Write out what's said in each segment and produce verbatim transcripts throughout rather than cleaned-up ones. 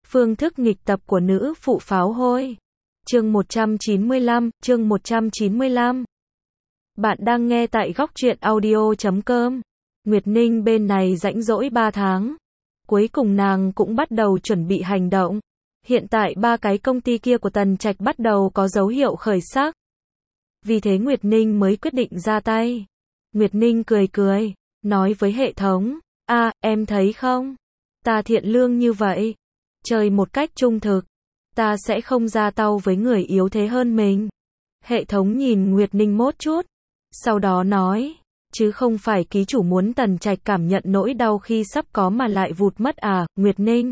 Phương thức nghịch tập của nữ phụ pháo hôi. Chương một trăm chín mươi lăm, chương một trăm chín mươi lăm. Bạn đang nghe tại góc truyện audio chấm com. Nguyệt Ninh bên này rãnh rỗi ba tháng. Cuối cùng nàng cũng bắt đầu chuẩn bị hành động. Hiện tại ba cái công ty kia của Tần Trạch bắt đầu có dấu hiệu khởi sắc. Vì thế Nguyệt Ninh mới quyết định ra tay. Nguyệt Ninh cười cười, nói với hệ thống, a à, em thấy không? Ta thiện lương như vậy. Chơi một cách trung thực. Ta sẽ không ra tay với người yếu thế hơn mình. Hệ thống nhìn Nguyệt Ninh một chút. Sau đó nói, chứ không phải ký chủ muốn Tần Trạch cảm nhận nỗi đau khi sắp có mà lại vụt mất à, Nguyệt Ninh?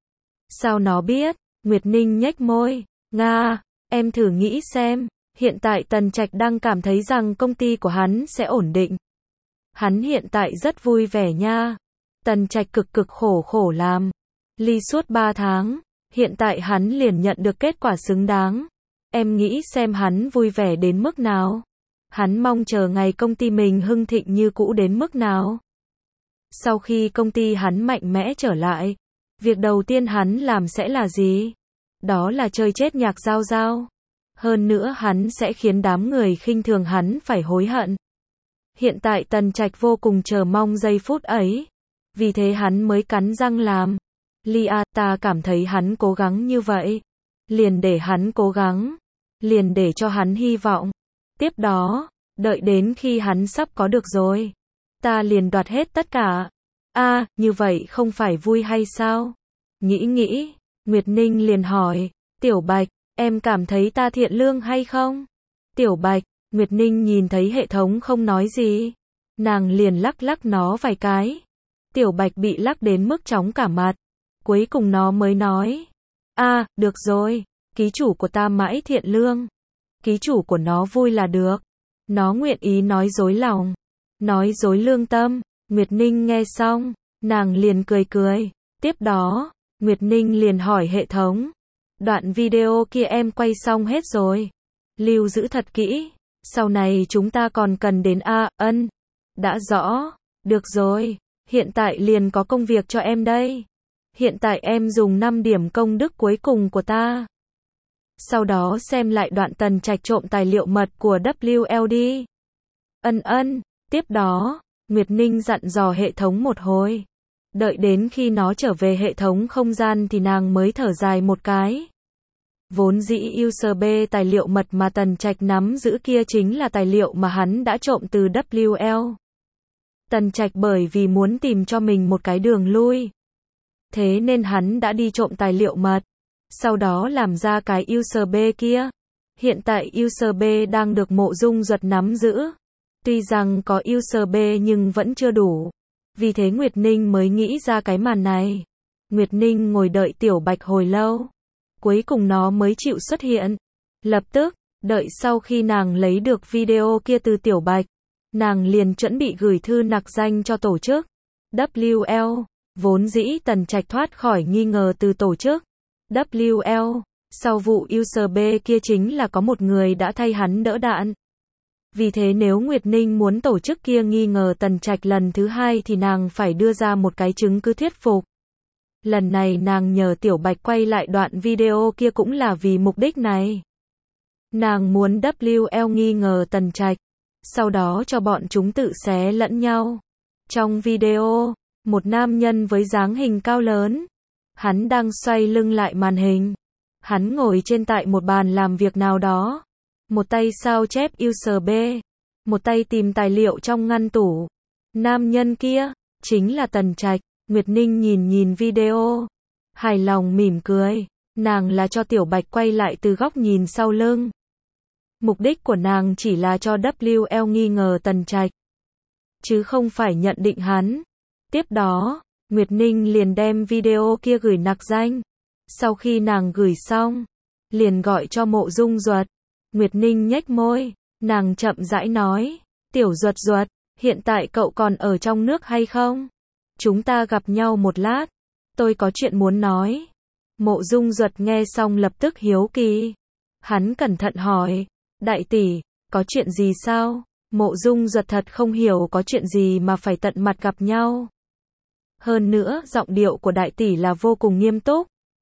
Sao nó biết? Nguyệt Ninh nhếch môi, Nga, em thử nghĩ xem, hiện tại Tần Trạch đang cảm thấy rằng công ty của hắn sẽ ổn định. Hắn hiện tại rất vui vẻ nha. Tần Trạch cực cực khổ khổ làm. Ly suốt ba tháng, hiện tại hắn liền nhận được kết quả xứng đáng. Em nghĩ xem hắn vui vẻ đến mức nào. Hắn mong chờ ngày công ty mình hưng thịnh như cũ đến mức nào. Sau khi công ty hắn mạnh mẽ trở lại, việc đầu tiên hắn làm sẽ là gì? Đó là chơi chết Nhạc Giao Giao. Hơn nữa hắn sẽ khiến đám người khinh thường hắn phải hối hận. Hiện tại Tần Trạch vô cùng chờ mong giây phút ấy. Vì thế hắn mới cắn răng làm. Lia, ta cảm thấy hắn cố gắng như vậy. Liền để hắn cố gắng. Liền để cho hắn hy vọng. Tiếp đó, đợi đến khi hắn sắp có được rồi. Ta liền đoạt hết tất cả. a à, như vậy không phải vui hay sao? Nghĩ nghĩ, Nguyệt Ninh liền hỏi, Tiểu Bạch, em cảm thấy ta thiện lương hay không? Tiểu Bạch, Nguyệt Ninh nhìn thấy hệ thống không nói gì. Nàng liền lắc lắc nó vài cái. Tiểu Bạch bị lắc đến mức chóng cả mặt. Cuối cùng nó mới nói, a à, được rồi, ký chủ của ta mãi thiện lương. Ký chủ của nó vui là được. Nó nguyện ý nói dối lòng. Nói dối lương tâm. Nguyệt Ninh nghe xong, nàng liền cười cười. Tiếp đó, Nguyệt Ninh liền hỏi hệ thống. Đoạn video kia em quay xong hết rồi. Lưu giữ thật kỹ. Sau này chúng ta còn cần đến A, ân. Đã rõ. Được rồi. Hiện tại liền có công việc cho em đây. Hiện tại em dùng năm điểm công đức cuối cùng của ta. Sau đó xem lại đoạn Tần Trạch trộm tài liệu mật của W L D. Ân ân. Tiếp đó, Nguyệt Ninh dặn dò hệ thống một hồi. Đợi đến khi nó trở về hệ thống không gian thì nàng mới thở dài một cái. Vốn dĩ u ét bê tài liệu mật mà Tần Trạch nắm giữ kia chính là tài liệu mà hắn đã trộm từ W L. Tần Trạch bởi vì muốn tìm cho mình một cái đường lui. Thế nên hắn đã đi trộm tài liệu mật. Sau đó làm ra cái u ét bê kia. Hiện tại u ét bê đang được Mộ Dung Duật nắm giữ. Tuy rằng có u ét bê nhưng vẫn chưa đủ. Vì thế Nguyệt Ninh mới nghĩ ra cái màn này. Nguyệt Ninh ngồi đợi Tiểu Bạch hồi lâu. Cuối cùng nó mới chịu xuất hiện. Lập tức, đợi sau khi nàng lấy được video kia từ Tiểu Bạch, nàng liền chuẩn bị gửi thư nặc danh cho tổ chức W L. Vốn dĩ Tần Trạch thoát khỏi nghi ngờ từ tổ chức W L. Sau vụ u ét bê kia chính là có một người đã thay hắn đỡ đạn. Vì thế nếu Nguyệt Ninh muốn tổ chức kia nghi ngờ Tần Trạch lần thứ hai thì nàng phải đưa ra một cái chứng cứ thuyết phục. Lần này nàng nhờ Tiểu Bạch quay lại đoạn video kia cũng là vì mục đích này. Nàng muốn W L nghi ngờ Tần Trạch, sau đó cho bọn chúng tự xé lẫn nhau. Trong video, một nam nhân với dáng hình cao lớn, hắn đang xoay lưng lại màn hình. Hắn ngồi trên tại một bàn làm việc nào đó. Một tay sao chép u ét bê, một tay tìm tài liệu trong ngăn tủ. Nam nhân kia, chính là Tần Trạch. Nguyệt Ninh nhìn nhìn video, hài lòng mỉm cười. Nàng là cho Tiểu Bạch quay lại từ góc nhìn sau lưng. Mục đích của nàng chỉ là cho W L nghi ngờ Tần Trạch, chứ không phải nhận định hắn. Tiếp đó, Nguyệt Ninh liền đem video kia gửi nặc danh. Sau khi nàng gửi xong, liền gọi cho Mộ Dung Duật. Nguyệt Ninh nhếch môi, nàng chậm rãi nói, Tiểu Duật Duật, hiện tại cậu còn ở trong nước hay không? Chúng ta gặp nhau một lát, tôi có chuyện muốn nói. Mộ Dung Duật nghe xong lập tức hiếu kỳ. Hắn cẩn thận hỏi, đại tỷ, có chuyện gì sao? Mộ Dung Duật thật không hiểu có chuyện gì mà phải tận mặt gặp nhau. Hơn nữa, giọng điệu của đại tỷ là vô cùng nghiêm túc.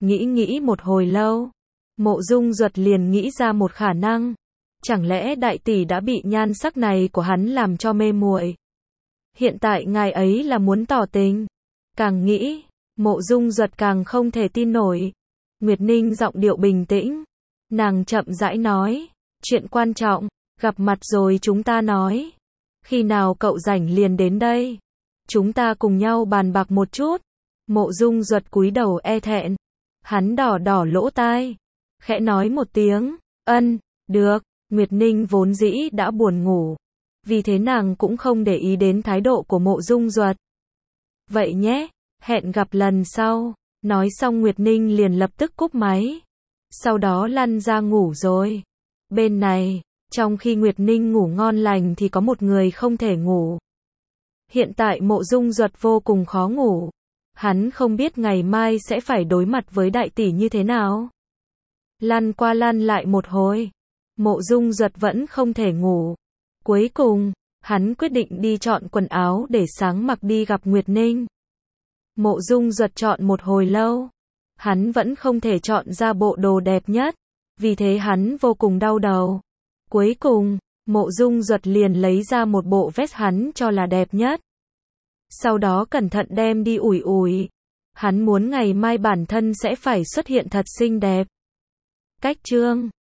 Nghĩ nghĩ một hồi lâu, Mộ Dung Duật liền nghĩ ra một khả năng. Chẳng lẽ đại tỷ đã bị nhan sắc này của hắn làm cho mê muội? Hiện tại ngài ấy là muốn tỏ tình. Càng nghĩ, Mộ Dung Duật càng không thể tin nổi. Nguyệt Ninh giọng điệu bình tĩnh. Nàng chậm rãi nói, chuyện quan trọng, gặp mặt rồi chúng ta nói. Khi nào cậu rảnh liền đến đây. Chúng ta cùng nhau bàn bạc một chút. Mộ Dung Duật cúi đầu e thẹn. Hắn đỏ đỏ lỗ tai. Khẽ nói một tiếng, ân, được. Nguyệt Ninh vốn dĩ đã buồn ngủ. Vì thế nàng cũng không để ý đến thái độ của Mộ Dung Duật. Vậy nhé, hẹn gặp lần sau. Nói xong Nguyệt Ninh liền lập tức cúp máy. Sau đó lăn ra ngủ rồi. Bên này, trong khi Nguyệt Ninh ngủ ngon lành thì có một người không thể ngủ. Hiện tại Mộ Dung Duật vô cùng khó ngủ. Hắn không biết ngày mai sẽ phải đối mặt với đại tỷ như thế nào. Lăn qua lăn lại một hồi, Mộ Dung Duật vẫn không thể ngủ. Cuối cùng, hắn quyết định đi chọn quần áo để sáng mặc đi gặp Nguyệt Ninh. Mộ Dung Duật chọn một hồi lâu, hắn vẫn không thể chọn ra bộ đồ đẹp nhất, vì thế hắn vô cùng đau đầu. Cuối cùng, Mộ Dung Duật liền lấy ra một bộ vest hắn cho là đẹp nhất. Sau đó cẩn thận đem đi ủi ủi. Hắn muốn ngày mai bản thân sẽ phải xuất hiện thật xinh đẹp. Cách chương